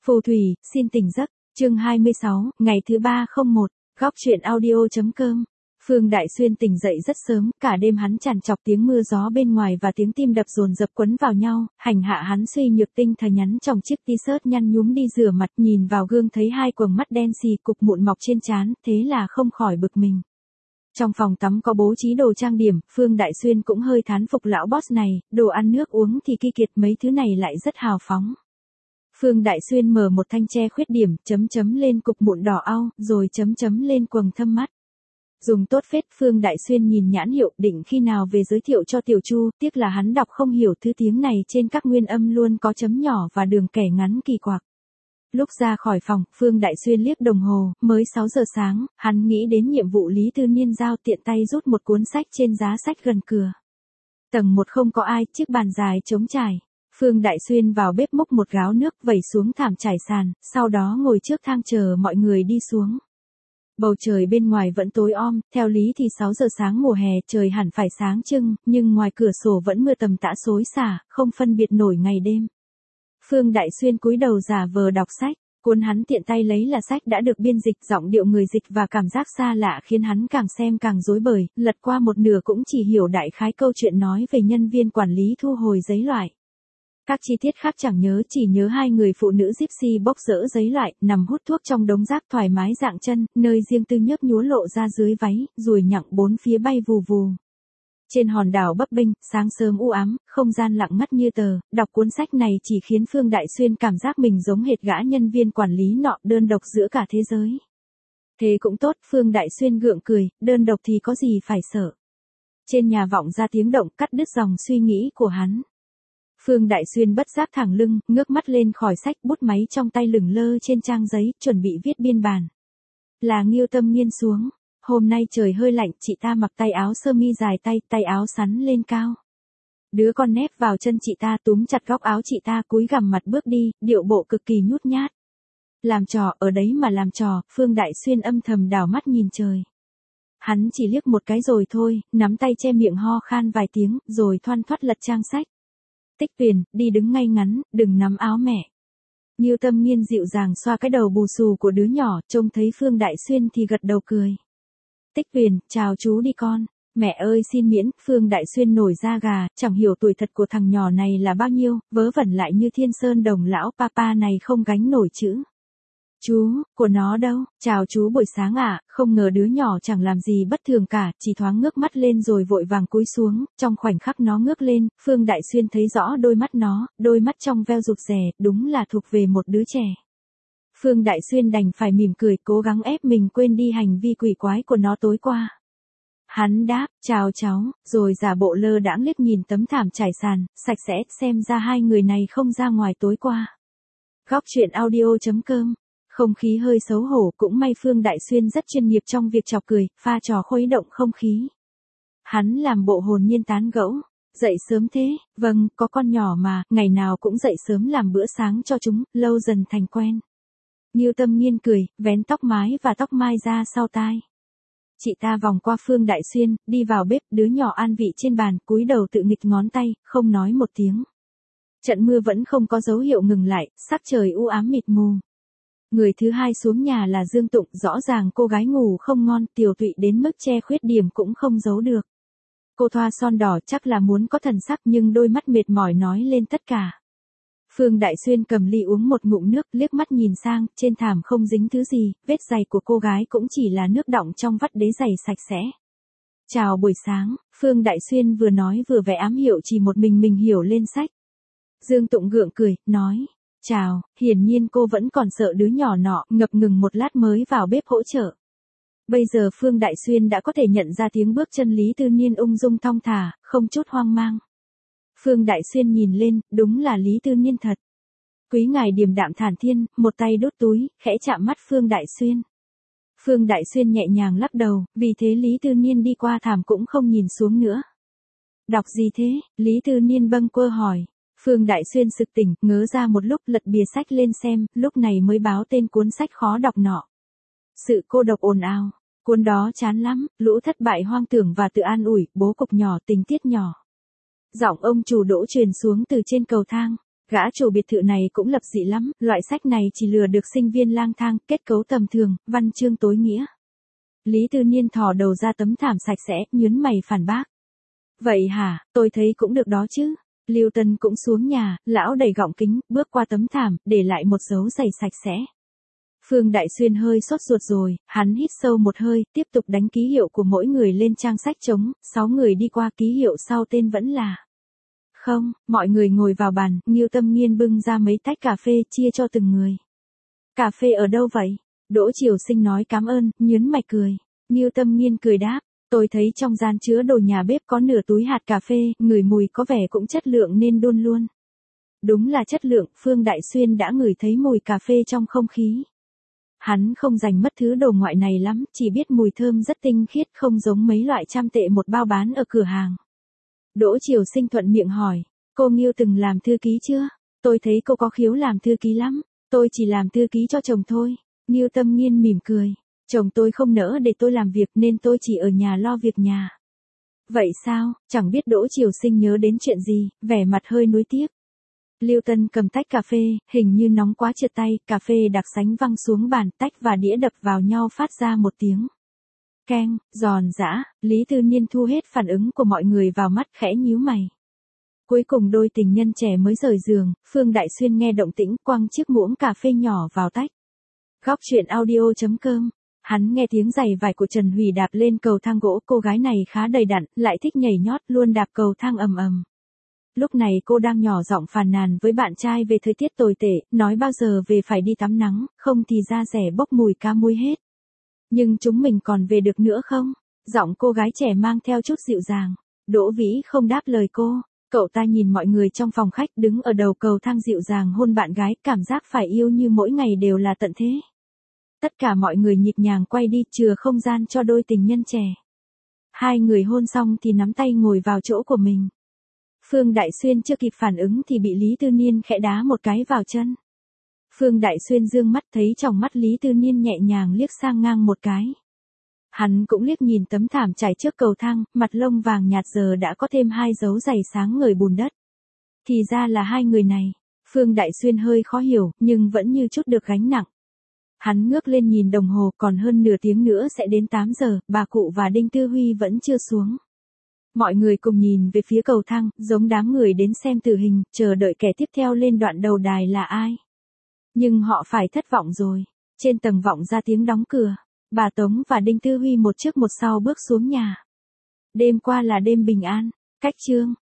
Phù thủy, xin tỉnh giấc, chương 26, ngày thứ 301, góc truyện audio.com. Phương Đại Xuyên tỉnh dậy rất sớm, cả đêm hắn trằn trọc tiếng mưa gió bên ngoài và tiếng tim đập dồn dập quấn vào nhau, hành hạ hắn suy nhược tinh thần nhắn trong chiếc t-shirt nhăn nhúm đi rửa mặt, nhìn vào gương thấy hai quầng mắt đen xì cục mụn mọc trên trán, thế là không khỏi bực mình. Trong phòng tắm có bố trí đồ trang điểm, Phương Đại Xuyên cũng hơi thán phục lão boss này, đồ ăn nước uống thì ki kiệt mấy thứ này lại rất hào phóng. Phương Đại Xuyên mở một thanh che khuyết điểm, chấm chấm lên cục mụn đỏ au, rồi chấm chấm lên quầng thâm mắt. Dùng tốt phết. Phương Đại Xuyên nhìn nhãn hiệu, định khi nào về giới thiệu cho Tiểu Chu, tiếc là hắn đọc không hiểu thứ tiếng này, trên các nguyên âm luôn có chấm nhỏ và đường kẻ ngắn kỳ quặc. Lúc ra khỏi phòng, Phương Đại Xuyên liếc đồng hồ, mới 6 giờ sáng, hắn nghĩ đến nhiệm vụ Lý Tư Niên giao, tiện tay rút một cuốn sách trên giá sách gần cửa. Tầng 1 không có ai, chiếc bàn dài trống trải. Phương Đại Xuyên vào bếp múc một gáo nước vẩy xuống thảm trải sàn, sau đó ngồi trước thang chờ mọi người đi xuống. Bầu trời bên ngoài vẫn tối om, theo lý thì 6 giờ sáng mùa hè trời hẳn phải sáng trưng, nhưng ngoài cửa sổ vẫn mưa tầm tã xối xả, không phân biệt nổi ngày đêm. Phương Đại Xuyên cúi đầu giả vờ đọc sách, cuốn hắn tiện tay lấy là sách đã được biên dịch, giọng điệu người dịch và cảm giác xa lạ khiến hắn càng xem càng rối bời, lật qua một nửa cũng chỉ hiểu đại khái câu chuyện nói về nhân viên quản lý thu hồi giấy loại. Các chi tiết khác chẳng nhớ, chỉ nhớ hai người phụ nữ gypsy bốc dỡ giấy loại, nằm hút thuốc trong đống rác thoải mái dạng chân, nơi riêng tư nhấp nhúa lộ ra dưới váy, ruồi nhặng bốn phía bay vù vù. Trên hòn đảo bấp bênh, sáng sớm u ám, không gian lặng ngắt như tờ, đọc cuốn sách này chỉ khiến Phương Đại Xuyên cảm giác mình giống hệt gã nhân viên quản lý nọ, đơn độc giữa cả thế giới. Thế cũng tốt, Phương Đại Xuyên gượng cười, đơn độc thì có gì phải sợ. Trên nhà vọng ra tiếng động cắt đứt dòng suy nghĩ của hắn. Phương Đại Xuyên bất giác thẳng lưng, ngước mắt lên khỏi sách, bút máy trong tay lửng lơ trên trang giấy, chuẩn bị viết biên bản. Là Ngưu Tâm Nghiên xuống. Hôm nay trời hơi lạnh, chị ta mặc tay áo sơ mi dài tay, tay áo sắn lên cao. Đứa con nép vào chân chị ta, túm chặt góc áo chị ta, cúi gằm mặt bước đi, điệu bộ cực kỳ nhút nhát. Làm trò, ở đấy mà làm trò, Phương Đại Xuyên âm thầm đảo mắt nhìn trời. Hắn chỉ liếc một cái rồi thôi, nắm tay che miệng ho khan vài tiếng, rồi thoăn thoắt lật trang sách. Tích Tuyền, đi đứng ngay ngắn, đừng nắm áo mẹ. Ngưu Tâm Nghiên dịu dàng xoa cái đầu bù xù của đứa nhỏ, trông thấy Phương Đại Xuyên thì gật đầu cười. Tích Tuyền, chào chú đi con. Mẹ ơi xin miễn. Phương Đại Xuyên nổi da gà, chẳng hiểu tuổi thật của thằng nhỏ này là bao nhiêu, vớ vẩn lại như Thiên Sơn Đồng lão papa này không gánh nổi chữ. Chú, của nó đâu? Chào chú buổi sáng ạ. Không ngờ đứa nhỏ chẳng làm gì bất thường cả, chỉ thoáng ngước mắt lên rồi vội vàng cúi xuống, trong khoảnh khắc nó ngước lên, Phương Đại Xuyên thấy rõ đôi mắt nó, đôi mắt trong veo rụt rè, đúng là thuộc về một đứa trẻ. Phương Đại Xuyên đành phải mỉm cười, cố gắng ép mình quên đi hành vi quỷ quái của nó tối qua. Hắn đáp, chào cháu, rồi giả bộ lơ đãng liếc nhìn tấm thảm trải sàn, sạch sẽ, xem ra hai người này không ra ngoài tối qua. Góc truyện audio.com. Không khí hơi xấu hổ, cũng may Phương Đại Xuyên rất chuyên nghiệp trong việc chọc cười, pha trò khuấy động không khí. Hắn làm bộ hồn nhiên tán gẫu. Dậy sớm thế? Vâng, có con nhỏ mà, ngày nào cũng dậy sớm làm bữa sáng cho chúng, lâu dần thành quen. Ngưu Tâm Nghiên cười, vén tóc mái và tóc mai ra sau tai. Chị ta vòng qua Phương Đại Xuyên, đi vào bếp, đứa nhỏ an vị trên bàn, cúi đầu tự nghịch ngón tay, không nói một tiếng. Trận mưa vẫn không có dấu hiệu ngừng lại, sắc trời u ám mịt mù. Người thứ hai xuống nhà là Dương Tụng, rõ ràng cô gái ngủ không ngon, tiều tụy đến mức che khuyết điểm cũng không giấu được. Cô thoa son đỏ chắc là muốn có thần sắc, nhưng đôi mắt mệt mỏi nói lên tất cả. Phương Đại Xuyên cầm ly uống một ngụm nước, liếc mắt nhìn sang, trên thảm không dính thứ gì, vết giày của cô gái cũng chỉ là nước đọng trong vắt đế giày sạch sẽ. Chào buổi sáng. Phương Đại Xuyên vừa nói vừa vẽ ám hiệu chỉ một mình hiểu lên sách. Dương Tụng gượng cười, nói. Chào, hiển nhiên cô vẫn còn sợ đứa nhỏ nọ, ngập ngừng một lát mới vào bếp hỗ trợ. Bây giờ Phương Đại Xuyên đã có thể nhận ra tiếng bước chân Lý Tư Niên ung dung thong thả, không chút hoang mang. Phương Đại Xuyên nhìn lên, đúng là Lý Tư Niên thật. Quý ngài điềm đạm thản thiên, một tay đút túi, khẽ chạm mắt Phương Đại Xuyên. Phương Đại Xuyên nhẹ nhàng lắc đầu, vì thế Lý Tư Niên đi qua thảm cũng không nhìn xuống nữa. Đọc gì thế? Lý Tư Niên bâng quơ hỏi. Phương Đại Xuyên sực tỉnh, ngớ ra một lúc, lật bìa sách lên xem, lúc này mới báo tên cuốn sách khó đọc nọ. Sự cô độc ồn ào. Cuốn đó chán lắm, lũ thất bại hoang tưởng và tự an ủi, bố cục nhỏ, tình tiết nhỏ. Giọng ông chủ Đỗ truyền xuống từ trên cầu thang. Gã chủ biệt thự này cũng lập dị lắm, loại sách này chỉ lừa được sinh viên lang thang, kết cấu tầm thường, văn chương tối nghĩa. Lý Tư Niên thò đầu ra tấm thảm sạch sẽ, nhướng mày phản bác. Vậy hả, tôi thấy cũng được đó chứ. Lưu Tân cũng xuống nhà, lão đẩy gọng kính, bước qua tấm thảm, để lại một dấu giày sạch sẽ. Phương Đại Xuyên hơi sốt ruột rồi, hắn hít sâu một hơi, tiếp tục đánh ký hiệu của mỗi người lên trang sách trống, 6 người đi qua ký hiệu sau tên vẫn là. Không, mọi người ngồi vào bàn, Ngưu Tâm Nghiên bưng ra mấy tách cà phê chia cho từng người. Cà phê ở đâu vậy? Đỗ Triều Sinh nói cảm ơn, nhớn mày cười. Ngưu Tâm Nghiên cười đáp, tôi thấy trong gian chứa đồ nhà bếp có nửa túi hạt cà phê, ngửi mùi có vẻ cũng chất lượng nên đun luôn. Đúng là chất lượng, Phương Đại Xuyên đã ngửi thấy mùi cà phê trong không khí. Hắn không dành mất thứ đồ ngoại này lắm, chỉ biết mùi thơm rất tinh khiết, không giống mấy loại trăm tệ một bao bán ở cửa hàng. Đỗ Triều Sinh thuận miệng hỏi, cô Ngưu từng làm thư ký chưa? Tôi thấy cô có khiếu làm thư ký lắm, tôi chỉ làm thư ký cho chồng thôi. Ngưu Tâm Nghiên mỉm cười, chồng tôi không nỡ để tôi làm việc nên tôi chỉ ở nhà lo việc nhà. Vậy sao, chẳng biết Đỗ Triều Sinh nhớ đến chuyện gì, vẻ mặt hơi nuối tiếc. Lưu Tân cầm tách cà phê, hình như nóng quá trượt tay, cà phê đặc sánh văng xuống bàn, tách và đĩa đập vào nhau phát ra một tiếng keng, giòn giã. Lý Tư Niên thu hết phản ứng của mọi người vào mắt, khẽ nhíu mày. Cuối cùng đôi tình nhân trẻ mới rời giường, Phương Đại Xuyên nghe động tĩnh, quăng chiếc muỗng cà phê nhỏ vào tách. Góc truyện audio.com. Hắn nghe tiếng giày vải của Trần Hủy đạp lên cầu thang gỗ, cô gái này khá đầy đặn, lại thích nhảy nhót, luôn đạp cầu thang ầm ầm. Lúc này cô đang nhỏ giọng phàn nàn với bạn trai về thời tiết tồi tệ, nói bao giờ về phải đi tắm nắng, không thì da rẻ bốc mùi cá muối hết. Nhưng chúng mình còn về được nữa không? Giọng cô gái trẻ mang theo chút dịu dàng. Đỗ Vĩ không đáp lời cô. Cậu ta nhìn mọi người trong phòng khách đứng ở đầu cầu thang dịu dàng hôn bạn gái, cảm giác phải yêu như mỗi ngày đều là tận thế. Tất cả mọi người nhịp nhàng quay đi, chừa không gian cho đôi tình nhân trẻ. Hai người hôn xong thì nắm tay ngồi vào chỗ của mình. Phương Đại Xuyên chưa kịp phản ứng thì bị Lý Tư Niên khẽ đá một cái vào chân. Phương Đại Xuyên dương mắt thấy trong mắt Lý Tư Niên nhẹ nhàng liếc sang ngang một cái. Hắn cũng liếc nhìn tấm thảm trải trước cầu thang, mặt lông vàng nhạt giờ đã có thêm 2 dấu giày sáng ngời bùn đất. Thì ra là hai người này. Phương Đại Xuyên hơi khó hiểu, nhưng vẫn như chút được gánh nặng. Hắn ngước lên nhìn đồng hồ, còn hơn nửa tiếng nữa sẽ đến 8 giờ, bà cụ và Đinh Tư Huy vẫn chưa xuống. Mọi người cùng nhìn về phía cầu thang, giống đám người đến xem tử hình, chờ đợi kẻ tiếp theo lên đoạn đầu đài là ai. Nhưng họ phải thất vọng rồi. Trên tầng vọng ra tiếng đóng cửa. Bà Tống và Đinh Tư Huy một trước một sau bước xuống nhà. Đêm qua là đêm bình an. Cách chương.